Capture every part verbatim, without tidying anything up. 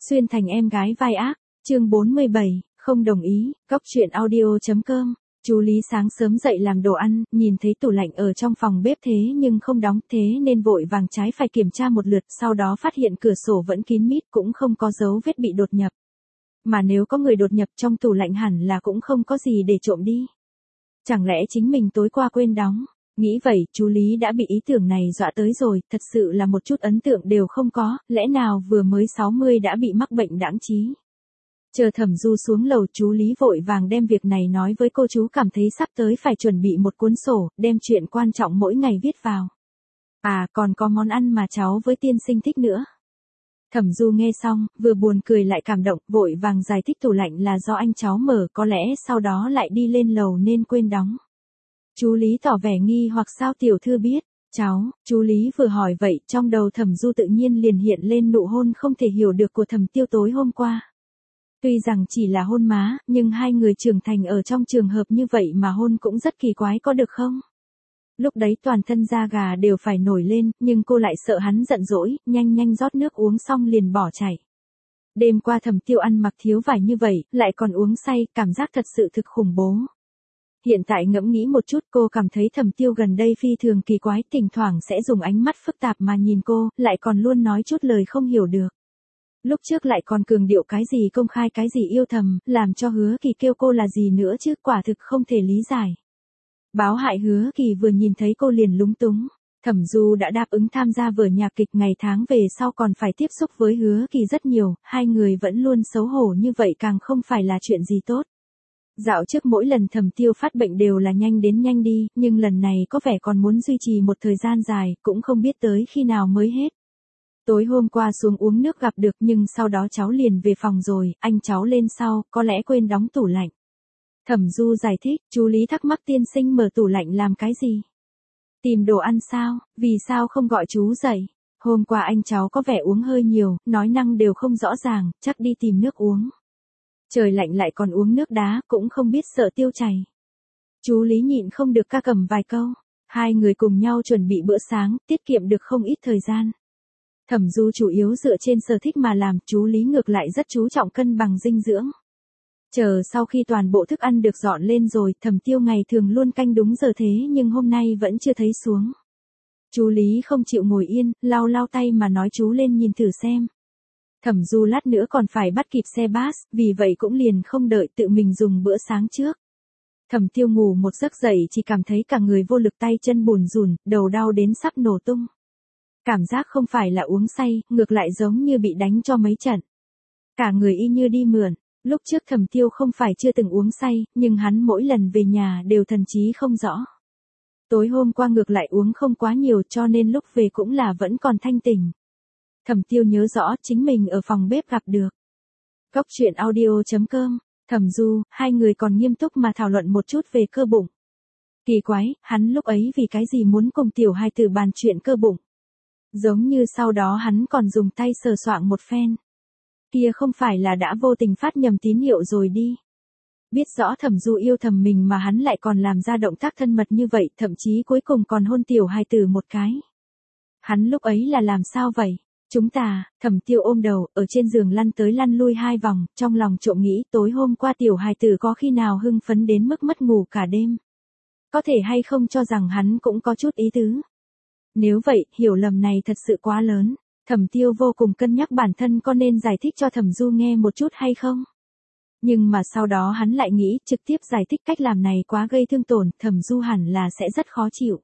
Xuyên thành em gái vai ác, chương bốn mươi bảy, không đồng ý, góc truyện audio.com. Chú Lý sáng sớm dậy làm đồ ăn, nhìn thấy tủ lạnh ở trong phòng bếp thế nhưng không đóng, thế nên vội vàng trái phải kiểm tra một lượt, sau đó phát hiện cửa sổ vẫn kín mít, cũng không có dấu vết bị đột nhập. Mà nếu có người đột nhập trong tủ lạnh hẳn là cũng không có gì để trộm đi. Chẳng lẽ chính mình tối qua quên đóng? Nghĩ vậy, chú Lý đã bị ý tưởng này dọa tới rồi, thật sự là một chút ấn tượng đều không có, lẽ nào vừa mới sáu mươi đã bị mắc bệnh đãng trí. Chờ Thẩm Du xuống lầu, chú Lý vội vàng đem việc này nói với cô, chú cảm thấy sắp tới phải chuẩn bị một cuốn sổ, đem chuyện quan trọng mỗi ngày viết vào. À, còn có món ăn mà cháu với tiên sinh thích nữa. Thẩm Du nghe xong, vừa buồn cười lại cảm động, vội vàng giải thích tủ lạnh là do anh cháu mở, có lẽ sau đó lại đi lên lầu nên quên đóng. Chú Lý tỏ vẻ nghi hoặc, sao tiểu thư biết? Cháu, chú Lý vừa hỏi vậy, trong đầu Thẩm Du tự nhiên liền hiện lên nụ hôn không thể hiểu được của Thẩm Tiêu tối hôm qua. Tuy rằng chỉ là hôn má, nhưng hai người trưởng thành ở trong trường hợp như vậy mà hôn cũng rất kỳ quái, có được không? Lúc đấy toàn thân da gà đều phải nổi lên, nhưng cô lại sợ hắn giận dỗi, nhanh nhanh rót nước uống xong liền bỏ chạy. Đêm qua Thẩm Tiêu ăn mặc thiếu vải như vậy, lại còn uống say, cảm giác thật sự thực khủng bố. Hiện tại ngẫm nghĩ một chút, cô cảm thấy Thẩm Tiêu gần đây phi thường kỳ quái, thỉnh thoảng sẽ dùng ánh mắt phức tạp mà nhìn cô, lại còn luôn nói chút lời không hiểu được. Lúc trước lại còn cường điệu cái gì công khai cái gì yêu thầm, làm cho Hứa Kỳ kêu cô là gì nữa chứ, quả thực không thể lý giải. Báo hại Hứa Kỳ vừa nhìn thấy cô liền lúng túng. Thẩm Du đã đáp ứng tham gia vở nhạc kịch, ngày tháng về sau còn phải tiếp xúc với Hứa Kỳ rất nhiều, hai người vẫn luôn xấu hổ như vậy càng không phải là chuyện gì tốt. Dạo trước mỗi lần Thẩm Tiêu phát bệnh đều là nhanh đến nhanh đi, nhưng lần này có vẻ còn muốn duy trì một thời gian dài, cũng không biết tới khi nào mới hết. Tối hôm qua xuống uống nước gặp được, nhưng sau đó cháu liền về phòng rồi, anh cháu lên sau, có lẽ quên đóng tủ lạnh. Thẩm Du giải thích. Chú Lý thắc mắc, tiên sinh mở tủ lạnh làm cái gì? Tìm đồ ăn sao, vì sao không gọi chú dậy? Hôm qua anh cháu có vẻ uống hơi nhiều, nói năng đều không rõ ràng, chắc đi tìm nước uống. Trời lạnh lại còn uống nước đá, cũng không biết sợ tiêu chảy. Chú Lý nhịn không được ca cầm vài câu. Hai người cùng nhau chuẩn bị bữa sáng, tiết kiệm được không ít thời gian. Thẩm Du chủ yếu dựa trên sở thích mà làm, chú Lý ngược lại rất chú trọng cân bằng dinh dưỡng. Chờ sau khi toàn bộ thức ăn được dọn lên rồi, Thẩm Tiêu ngày thường luôn canh đúng giờ thế nhưng hôm nay vẫn chưa thấy xuống. Chú Lý không chịu ngồi yên, lau lau tay mà nói chú lên nhìn thử xem. Thẩm Du lát nữa còn phải bắt kịp xe bus, vì vậy cũng liền không đợi, tự mình dùng bữa sáng trước. Thẩm Tiêu ngủ một giấc dậy chỉ cảm thấy cả người vô lực, tay chân bùn rùn, đầu đau đến sắp nổ tung. Cảm giác không phải là uống say, ngược lại giống như bị đánh cho mấy trận. Cả người y như đi mượn. Lúc trước Thẩm Tiêu không phải chưa từng uống say, nhưng hắn mỗi lần về nhà đều thần trí không rõ. Tối hôm qua ngược lại uống không quá nhiều, cho nên lúc về cũng là vẫn còn thanh tỉnh. Thẩm Tiêu nhớ rõ chính mình ở phòng bếp gặp được. Góc truyện audio.com, Thẩm Du, hai người còn nghiêm túc mà thảo luận một chút về cơ bụng. Kỳ quái, hắn lúc ấy vì cái gì muốn cùng tiểu hài tử bàn chuyện cơ bụng. Giống như sau đó hắn còn dùng tay sờ soạng một phen. Kia không phải là đã vô tình phát nhầm tín hiệu rồi đi. Biết rõ Thẩm Du yêu thầm mình mà hắn lại còn làm ra động tác thân mật như vậy, thậm chí cuối cùng còn hôn tiểu hài tử một cái. Hắn lúc ấy là làm sao vậy? Chúng ta, Thẩm Tiêu ôm đầu, ở trên giường lăn tới lăn lui hai vòng, trong lòng trộm nghĩ tối hôm qua tiểu hài tử có khi nào hưng phấn đến mức mất ngủ cả đêm. Có thể hay không cho rằng hắn cũng có chút ý tứ. Nếu vậy, hiểu lầm này thật sự quá lớn. Thẩm Tiêu vô cùng cân nhắc bản thân có nên giải thích cho Thẩm Du nghe một chút hay không. Nhưng mà sau đó hắn lại nghĩ trực tiếp giải thích cách làm này quá gây thương tổn, Thẩm Du hẳn là sẽ rất khó chịu.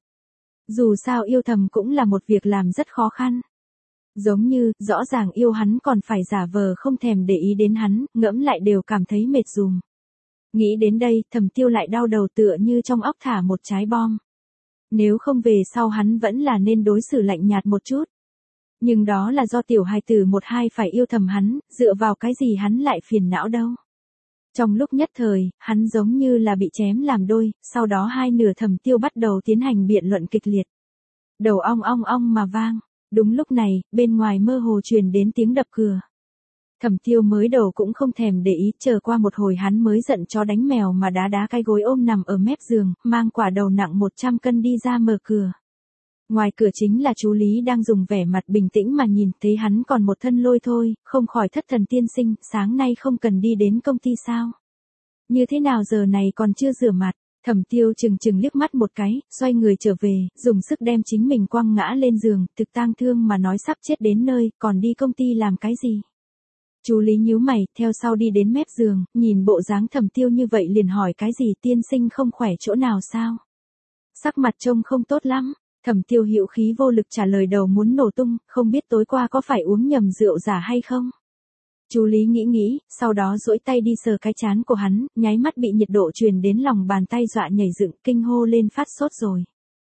Dù sao yêu thầm cũng là một việc làm rất khó khăn. Giống như, rõ ràng yêu hắn còn phải giả vờ không thèm để ý đến hắn, ngẫm lại đều cảm thấy mệt dùm. Nghĩ đến đây, Thẩm Tiêu lại đau đầu tựa như trong óc thả một trái bom. Nếu không về sau hắn vẫn là nên đối xử lạnh nhạt một chút. Nhưng đó là do tiểu hài tử một hai phải yêu thầm hắn, dựa vào cái gì hắn lại phiền não đâu. Trong lúc nhất thời, hắn giống như là bị chém làm đôi, sau đó hai nửa Thẩm Tiêu bắt đầu tiến hành biện luận kịch liệt. Đầu ong ong ong mà vang. Đúng lúc này, bên ngoài mơ hồ truyền đến tiếng đập cửa. Thẩm Tiêu mới đầu cũng không thèm để ý, chờ qua một hồi hắn mới giận chó đánh mèo mà đá đá cái gối ôm nằm ở mép giường, mang quả đầu nặng một trăm cân đi ra mở cửa. Ngoài cửa chính là chú Lý đang dùng vẻ mặt bình tĩnh mà nhìn, thấy hắn còn một thân lôi thôi, không khỏi thất thần. Tiên sinh, sáng nay không cần đi đến công ty sao? Như thế nào giờ này còn chưa rửa mặt? Thẩm Tiêu chừng chừng liếc mắt một cái, xoay người trở về, dùng sức đem chính mình quăng ngã lên giường, thực tang thương mà nói sắp chết đến nơi, còn đi công ty làm cái gì? Chú Lý nhíu mày, theo sau đi đến mép giường, nhìn bộ dáng Thẩm Tiêu như vậy liền hỏi cái gì, tiên sinh không khỏe chỗ nào sao? Sắc mặt trông không tốt lắm. Thẩm Tiêu hữu khí vô lực trả lời, đầu muốn nổ tung, không biết tối qua có phải uống nhầm rượu giả hay không? Chú Lý nghĩ nghĩ, sau đó duỗi tay đi sờ cái trán của hắn, nháy mắt bị nhiệt độ truyền đến lòng bàn tay dọa nhảy dựng, kinh hô lên phát sốt rồi.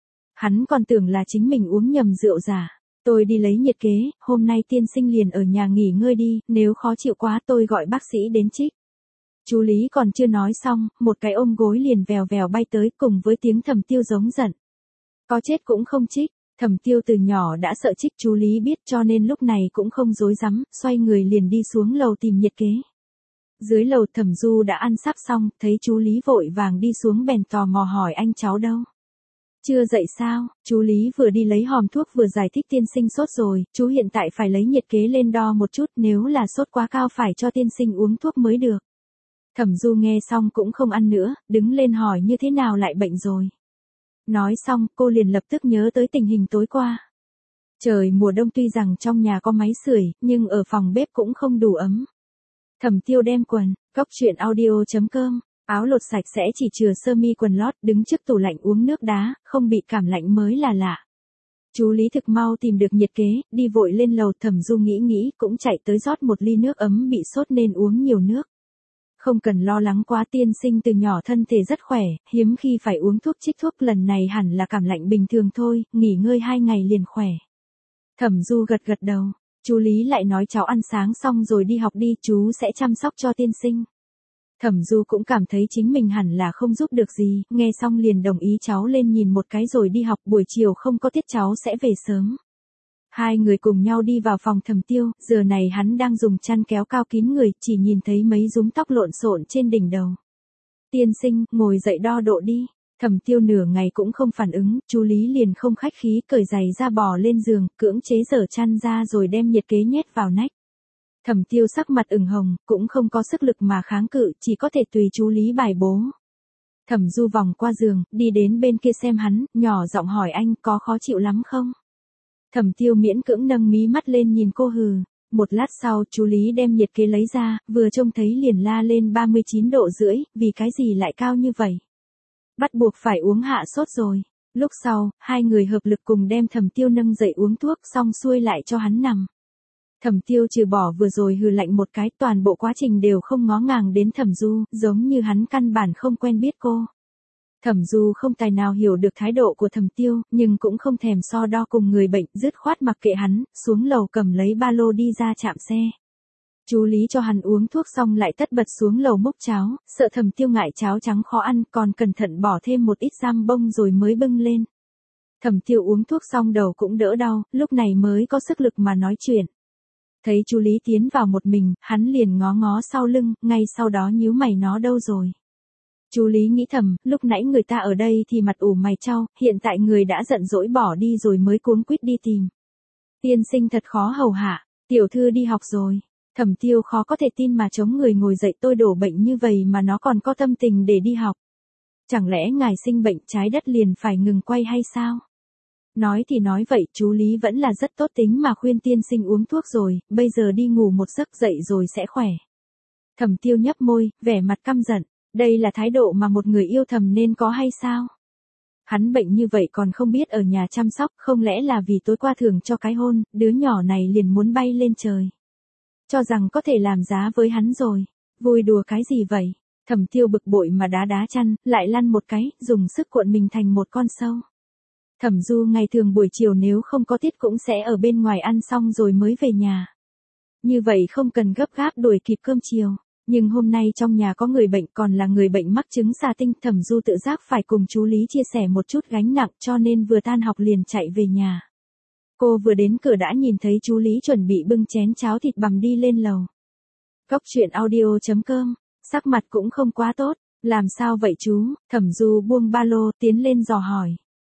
Hắn còn tưởng là chính mình uống nhầm rượu giả. Tôi đi lấy nhiệt kế, hôm nay tiên sinh liền ở nhà nghỉ ngơi đi, nếu khó chịu quá tôi gọi bác sĩ đến trích. Chú Lý còn chưa nói xong, một cái ôm gối liền vèo vèo bay tới cùng với tiếng Thẩm Tiêu giống giận. Có chết cũng không trích. Thẩm Tiêu từ nhỏ đã sợ trích, chú Lý biết, cho nên lúc này cũng không dối rắm, xoay người liền đi xuống lầu tìm nhiệt kế. Dưới lầu Thẩm Du đã ăn sắp xong, thấy chú Lý vội vàng đi xuống bèn tò mò hỏi, anh cháu đâu? Chưa dậy sao? Chú Lý vừa đi lấy hòm thuốc vừa giải thích, tiên sinh sốt rồi, chú hiện tại phải lấy nhiệt kế lên đo một chút, nếu là sốt quá cao phải cho tiên sinh uống thuốc mới được. Thẩm Du nghe xong cũng không ăn nữa, đứng lên hỏi như thế nào lại bệnh rồi. Nói xong, cô liền lập tức nhớ tới tình hình tối qua. Trời mùa đông tuy rằng trong nhà có máy sưởi, nhưng ở phòng bếp cũng không đủ ấm. Thẩm Tiêu đem quần, cóc truyện audio chấm com, áo lột sạch sẽ chỉ chừa sơ mi quần lót, đứng trước tủ lạnh uống nước đá, không bị cảm lạnh mới là lạ. Chú Lý thực mau tìm được nhiệt kế, đi vội lên lầu. Thẩm Du nghĩ nghĩ cũng chạy tới rót một ly nước ấm, bị sốt nên uống nhiều nước. Không cần lo lắng quá, tiên sinh từ nhỏ thân thể rất khỏe, hiếm khi phải uống thuốc trích thuốc, lần này hẳn là cảm lạnh bình thường thôi, nghỉ ngơi hai ngày liền khỏe. Thẩm Du gật gật đầu, chú Lý lại nói cháu ăn sáng xong rồi đi học đi, chú sẽ chăm sóc cho tiên sinh. Thẩm Du cũng cảm thấy chính mình hẳn là không giúp được gì, nghe xong liền đồng ý cháu lên nhìn một cái rồi đi học, buổi chiều không có tiết cháu sẽ về sớm. Hai người cùng nhau đi vào phòng Thẩm Tiêu, giờ này hắn đang dùng chăn kéo cao kín người, chỉ nhìn thấy mấy rúm tóc lộn xộn trên đỉnh đầu. Tiên sinh, ngồi dậy đo độ đi. Thẩm Tiêu nửa ngày cũng không phản ứng, chú Lý liền không khách khí cởi giày ra bò lên giường, cưỡng chế dở chăn ra rồi đem nhiệt kế nhét vào nách. Thẩm Tiêu sắc mặt ửng hồng, cũng không có sức lực mà kháng cự, chỉ có thể tùy chú Lý bài bố. Thẩm Du vòng qua giường, đi đến bên kia xem hắn, nhỏ giọng hỏi, anh có khó chịu lắm không? Thẩm Tiêu miễn cưỡng nâng mí mắt lên nhìn cô, hừ. Một lát sau, chú Lý đem nhiệt kế lấy ra, vừa trông thấy liền la lên, ba mươi chín độ rưỡi, vì cái gì lại cao như vậy? Bắt buộc phải uống hạ sốt rồi. Lúc sau, hai người hợp lực cùng đem Thẩm Tiêu nâng dậy uống thuốc, xong xuôi lại cho hắn nằm. Thẩm Tiêu trừ bỏ vừa rồi hừ lạnh một cái, toàn bộ quá trình đều không ngó ngàng đến Thẩm Du, giống như hắn căn bản không quen biết cô. Thẩm Du không tài nào hiểu được thái độ của Thẩm Tiêu, nhưng cũng không thèm so đo cùng người bệnh, dứt khoát mặc kệ hắn, xuống lầu cầm lấy ba lô đi ra trạm xe. Chú Lý cho hắn uống thuốc xong lại tất bật xuống lầu múc cháo, sợ Thẩm Tiêu ngại cháo trắng khó ăn, còn cẩn thận bỏ thêm một ít giam bông rồi mới bưng lên. Thẩm Tiêu uống thuốc xong đầu cũng đỡ đau, lúc này mới có sức lực mà nói chuyện. Thấy chú Lý tiến vào một mình, hắn liền ngó ngó sau lưng, ngay sau đó nhíu mày, nó đâu rồi? Chú Lý nghĩ thầm, lúc nãy người ta ở đây thì mặt ủ mày chau, hiện tại người đã giận dỗi bỏ đi rồi mới cuống quýt đi tìm. Tiên sinh thật khó hầu hạ, tiểu thư đi học rồi. Thẩm Tiêu khó có thể tin mà chống người ngồi dậy, tôi đổ bệnh như vậy mà nó còn có tâm tình để đi học. Chẳng lẽ ngài sinh bệnh trái đất liền phải ngừng quay hay sao? Nói thì nói vậy, chú Lý vẫn là rất tốt tính mà khuyên tiên sinh uống thuốc rồi, bây giờ đi ngủ một giấc dậy rồi sẽ khỏe. Thẩm Tiêu nhấp môi, vẻ mặt căm giận, đây là thái độ mà một người yêu thầm nên có hay sao? Hắn bệnh như vậy còn không biết ở nhà chăm sóc, không lẽ là vì tối qua thưởng cho cái hôn, đứa nhỏ này liền muốn bay lên trời. Cho rằng có thể làm giá với hắn rồi, vui đùa cái gì vậy? Thẩm Tiêu bực bội mà đá đá chăn, lại lăn một cái, dùng sức cuộn mình thành một con sâu. Thẩm Du ngày thường buổi chiều nếu không có tiết cũng sẽ ở bên ngoài ăn xong rồi mới về nhà. Như vậy không cần gấp gáp đuổi kịp cơm chiều. Nhưng hôm nay trong nhà có người bệnh, còn là người bệnh mắc chứng xà tinh, Thẩm Du tự giác phải cùng chú Lý chia sẻ một chút gánh nặng, cho nên vừa tan học liền chạy về nhà. Cô vừa đến cửa đã nhìn thấy chú Lý chuẩn bị bưng chén cháo thịt bằm đi lên lầu. Cóc truyện audio chấm com, sắc mặt cũng không quá tốt, làm sao vậy chú? Thẩm Du buông ba lô, tiến lên dò hỏi.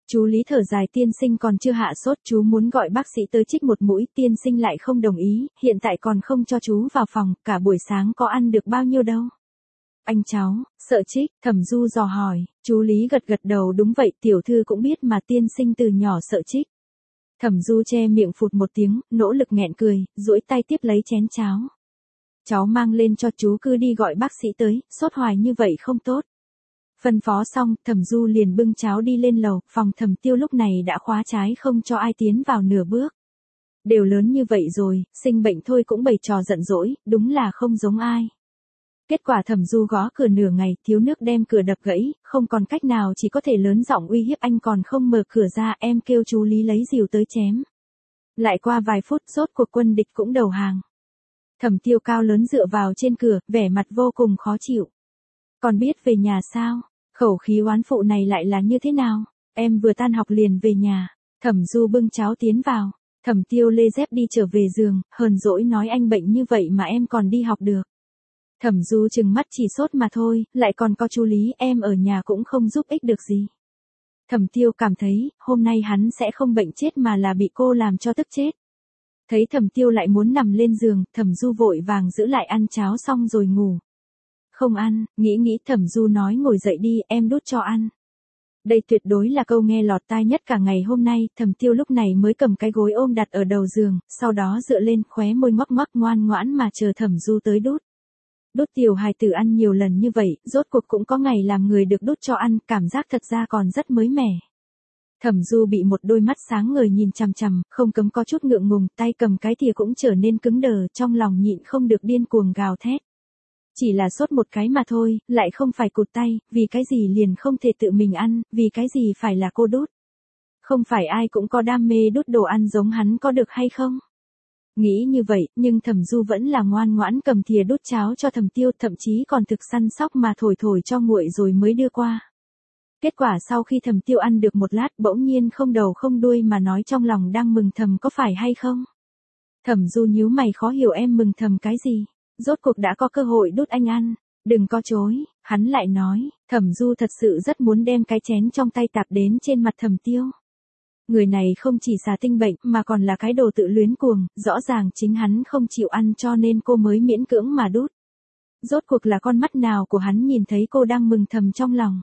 Chú Lý thở dài, tiên sinh còn chưa hạ sốt, chú muốn gọi bác sĩ tới trích một mũi, tiên sinh lại không đồng ý, hiện tại còn không cho chú vào phòng, cả buổi sáng có ăn được bao nhiêu đâu. Anh cháu, sợ trích, Thẩm Du dò hỏi, chú Lý gật gật đầu, đúng vậy, tiểu thư cũng biết mà, tiên sinh từ nhỏ sợ trích. Thẩm Du che miệng phụt một tiếng, nỗ lực nghẹn cười, duỗi tay tiếp lấy chén cháo. Cháu mang lên cho, chú cứ đi gọi bác sĩ tới, sốt hoài như vậy không tốt. Phân phó xong, Thẩm Du liền bưng cháo đi lên lầu, phòng Thẩm Tiêu lúc này đã khóa trái không cho ai tiến vào nửa bước. Đều lớn như vậy rồi, sinh bệnh thôi cũng bày trò giận dỗi, đúng là không giống ai. Kết quả Thẩm Du gõ cửa nửa ngày, thiếu nước đem cửa đập gãy, không còn cách nào chỉ có thể lớn giọng uy hiếp, anh còn không mở cửa ra, em kêu chú Lý lấy rìu tới chém. Lại qua vài phút, rốt cuộc quân địch cũng đầu hàng. Thẩm Tiêu cao lớn dựa vào trên cửa, vẻ mặt vô cùng khó chịu. Còn biết về nhà sao? Khẩu khí oán phụ này lại là như thế nào? Em vừa tan học liền về nhà. Thẩm Du bưng cháo tiến vào. Thẩm Tiêu lê dép đi trở về giường, hờn dỗi nói, anh bệnh như vậy mà em còn đi học được. Thẩm Du trừng mắt, chỉ sốt mà thôi, lại còn có chú Lý, em ở nhà cũng không giúp ích được gì. Thẩm Tiêu cảm thấy, hôm nay hắn sẽ không bệnh chết mà là bị cô làm cho tức chết. Thấy Thẩm Tiêu lại muốn nằm lên giường, Thẩm Du vội vàng giữ lại ăn cháo xong rồi ngủ. Không ăn, nghĩ nghĩ Thẩm Du nói, ngồi dậy đi, em đút cho ăn. Đây tuyệt đối là câu nghe lọt tai nhất cả ngày hôm nay, Thẩm Tiêu lúc này mới cầm cái gối ôm đặt ở đầu giường, sau đó dựa lên, khóe môi ngoắc ngoắc ngoan ngoãn mà chờ Thẩm Du tới đút. Đút tiểu hài tử ăn nhiều lần như vậy, rốt cuộc cũng có ngày làm người được đút cho ăn, cảm giác thật ra còn rất mới mẻ. Thẩm Du bị một đôi mắt sáng ngời nhìn chằm chằm, không cấm có chút ngượng ngùng, tay cầm cái thìa cũng trở nên cứng đờ, trong lòng nhịn không được điên cuồng gào thét. Chỉ là sốt một cái mà thôi, lại không phải cụt tay, vì cái gì liền không thể tự mình ăn, vì cái gì phải là cô đút. Không phải ai cũng có đam mê đút đồ ăn giống hắn có được hay không? Nghĩ như vậy, nhưng Thẩm Du vẫn là ngoan ngoãn cầm thìa đút cháo cho Thẩm Tiêu, thậm chí còn thực săn sóc mà thổi thổi cho nguội rồi mới đưa qua. Kết quả sau khi Thẩm Tiêu ăn được một lát, bỗng nhiên không đầu không đuôi mà nói trong lòng đang mừng thầm, có phải hay không? Thẩm Du nhíu mày, khó hiểu, em mừng thầm cái gì? Rốt cuộc đã có cơ hội đút anh ăn, đừng có chối, hắn lại nói. Thẩm Du thật sự rất muốn đem cái chén trong tay tạp đến trên mặt Thẩm Tiêu. Người này không chỉ xà tinh bệnh mà còn là cái đồ tự luyến cuồng, rõ ràng chính hắn không chịu ăn cho nên cô mới miễn cưỡng mà đút. Rốt cuộc là con mắt nào của hắn nhìn thấy cô đang mừng thầm trong lòng.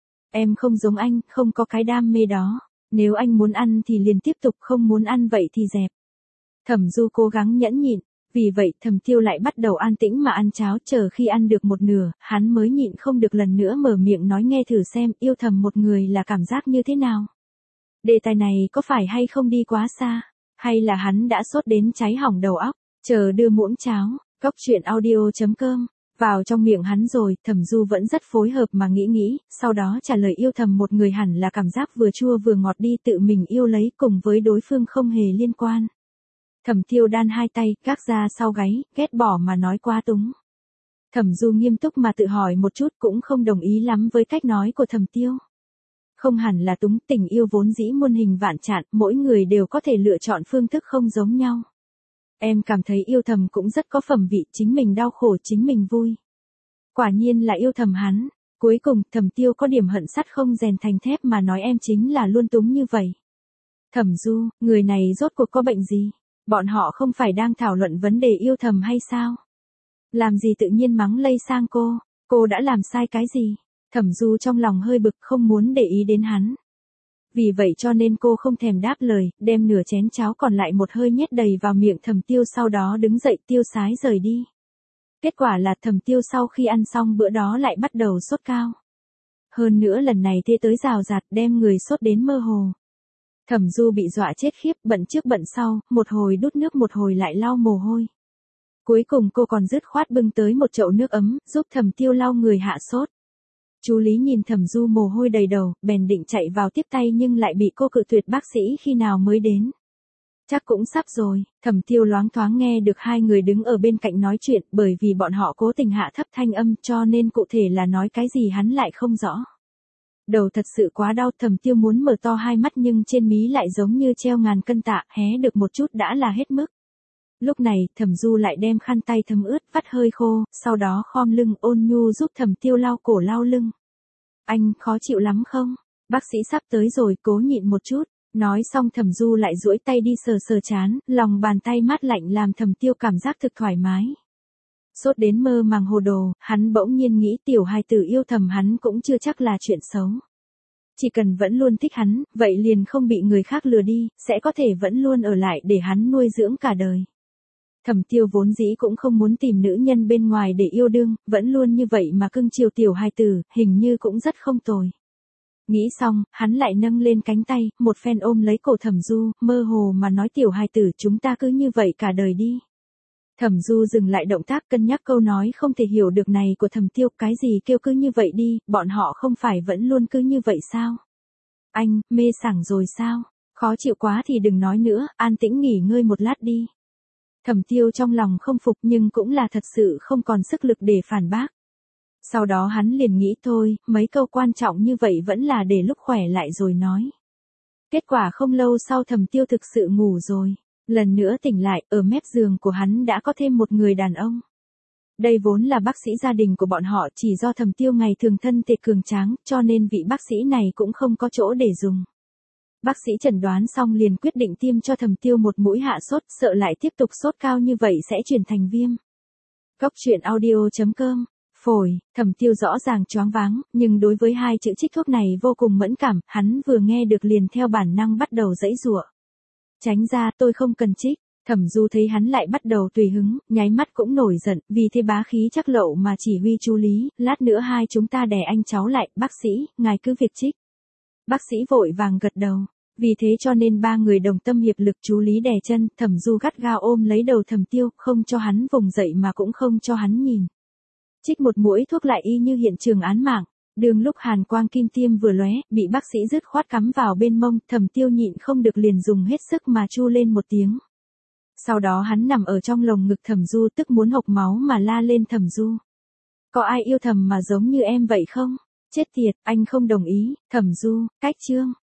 Em không giống anh, không có cái đam mê đó, nếu anh muốn ăn thì liền tiếp tục, không muốn ăn vậy thì dẹp. Thẩm Du cố gắng nhẫn nhịn, vì vậy Thẩm Tiêu lại bắt đầu an tĩnh mà ăn cháo, chờ khi ăn được một nửa, hắn mới nhịn không được lần nữa mở miệng nói, nghe thử xem, yêu thầm một người là cảm giác như thế nào. Đề tài này có phải hay không đi quá xa, hay là hắn đã sốt đến cháy hỏng đầu óc, chờ đưa muỗng cháo, cóc truyện audio chấm com, vào trong miệng hắn rồi, Thẩm Du vẫn rất phối hợp mà nghĩ nghĩ, sau đó trả lời, yêu thầm một người hẳn là cảm giác vừa chua vừa ngọt đi, tự mình yêu lấy cùng với đối phương không hề liên quan. Thẩm Tiêu đan hai tay, gác ra sau gáy, ghét bỏ mà nói, quá túng. Thẩm Du nghiêm túc mà tự hỏi một chút, cũng không đồng ý lắm với cách nói của Thẩm Tiêu. Không hẳn là túng, tình yêu vốn dĩ muôn hình vạn trạng, mỗi người đều có thể lựa chọn phương thức không giống nhau. Em cảm thấy yêu thầm cũng rất có phẩm vị, chính mình đau khổ chính mình vui. Quả nhiên là yêu thầm hắn. Cuối cùng, Thẩm Tiêu có điểm hận sắt không rèn thành thép mà nói, em chính là luôn túng như vậy. Thẩm Du, người này rốt cuộc có bệnh gì? Bọn họ không phải đang thảo luận vấn đề yêu thầm hay sao? Làm gì tự nhiên mắng lây sang cô, cô đã làm sai cái gì? Thẩm Du trong lòng hơi bực, không muốn để ý đến hắn. Vì vậy cho nên cô không thèm đáp lời, đem nửa chén cháo còn lại một hơi nhét đầy vào miệng Thẩm Tiêu, sau đó đứng dậy tiêu sái rời đi. Kết quả là Thẩm Tiêu sau khi ăn xong bữa đó lại bắt đầu sốt cao. Hơn nữa lần này thế tới rào rạt, đem người sốt đến mơ hồ. Thẩm Du bị dọa chết khiếp, bận trước bận sau, một hồi đút nước một hồi lại lau mồ hôi. Cuối cùng cô còn dứt khoát bưng tới một chậu nước ấm, giúp Thẩm Tiêu lau người hạ sốt. Chú Lý nhìn Thẩm Du mồ hôi đầy đầu, bèn định chạy vào tiếp tay nhưng lại bị cô cự tuyệt, bác sĩ khi nào mới đến. Chắc cũng sắp rồi, Thẩm Tiêu loáng thoáng nghe được hai người đứng ở bên cạnh nói chuyện, bởi vì bọn họ cố tình hạ thấp thanh âm cho nên cụ thể là nói cái gì hắn lại không rõ. Đầu thật sự quá đau, Thẩm Tiêu muốn mở to hai mắt nhưng trên mí lại giống như treo ngàn cân tạ, hé được một chút đã là hết mức. Lúc này, Thẩm Du lại đem khăn tay thấm ướt, vắt hơi khô, sau đó khom lưng ôn nhu giúp Thẩm Tiêu lau cổ lau lưng. Anh, khó chịu lắm không? Bác sĩ sắp tới rồi, cố nhịn một chút. Nói xong Thẩm Du lại duỗi tay đi sờ sờ trán, lòng bàn tay mát lạnh làm Thẩm Tiêu cảm giác thực thoải mái. Sốt đến mơ màng hồ đồ, hắn bỗng nhiên nghĩ tiểu hài tử yêu thầm hắn cũng chưa chắc là chuyện xấu. Chỉ cần vẫn luôn thích hắn, vậy liền không bị người khác lừa đi, sẽ có thể vẫn luôn ở lại để hắn nuôi dưỡng cả đời. Thẩm Tiêu vốn dĩ cũng không muốn tìm nữ nhân bên ngoài để yêu đương, vẫn luôn như vậy mà cưng chiều tiểu hài tử, hình như cũng rất không tồi. Nghĩ xong, hắn lại nâng lên cánh tay, một phen ôm lấy cổ Thẩm Du, mơ hồ mà nói tiểu hài tử chúng ta cứ như vậy cả đời đi. Thẩm Du dừng lại động tác cân nhắc câu nói không thể hiểu được này của Thẩm Tiêu, cái gì kêu cứ như vậy đi, bọn họ không phải vẫn luôn cứ như vậy sao? Anh, mê sảng rồi sao? Khó chịu quá thì đừng nói nữa, an tĩnh nghỉ ngơi một lát đi. Thẩm Tiêu trong lòng không phục nhưng cũng là thật sự không còn sức lực để phản bác. Sau đó hắn liền nghĩ thôi, mấy câu quan trọng như vậy vẫn là để lúc khỏe lại rồi nói. Kết quả không lâu sau Thẩm Tiêu thực sự ngủ rồi. Lần nữa tỉnh lại, ở mép giường của hắn đã có thêm một người đàn ông. Đây vốn là bác sĩ gia đình của bọn họ, chỉ do Thẩm Tiêu ngày thường thân thể cường tráng, cho nên vị bác sĩ này cũng không có chỗ để dùng. Bác sĩ chẩn đoán xong liền quyết định tiêm cho Thẩm Tiêu một mũi hạ sốt, sợ lại tiếp tục sốt cao như vậy sẽ chuyển thành viêm. Cốc truyện audio chấm com. Phổi, Thẩm Tiêu rõ ràng choáng váng, nhưng đối với hai chữ trích thuốc này vô cùng mẫn cảm, hắn vừa nghe được liền theo bản năng bắt đầu giãy giụa. Tránh ra, tôi không cần trích. Thẩm Du thấy hắn lại bắt đầu tùy hứng, nháy mắt cũng nổi giận, vì thế bá khí chắc lậu mà chỉ huy chú Lý, lát nữa hai chúng ta đè anh cháu lại, bác sĩ, ngài cứ việc trích. Bác sĩ vội vàng gật đầu, vì thế cho nên ba người đồng tâm hiệp lực chú Lý đè chân, Thẩm Du gắt gao ôm lấy đầu Thẩm Tiêu, không cho hắn vùng dậy mà cũng không cho hắn nhìn. Trích một mũi thuốc lại y như hiện trường án mạng. Đường lúc hàn quang kim tiêm vừa lóe, bị bác sĩ dứt khoát cắm vào bên mông, Thẩm Tiêu nhịn không được liền dùng hết sức mà chu lên một tiếng. Sau đó hắn nằm ở trong lồng ngực Thẩm Du tức muốn hộc máu mà la lên Thẩm Du. Có ai yêu thầm mà giống như em vậy không? Chết tiệt, anh không đồng ý, Thẩm Du, cách chương.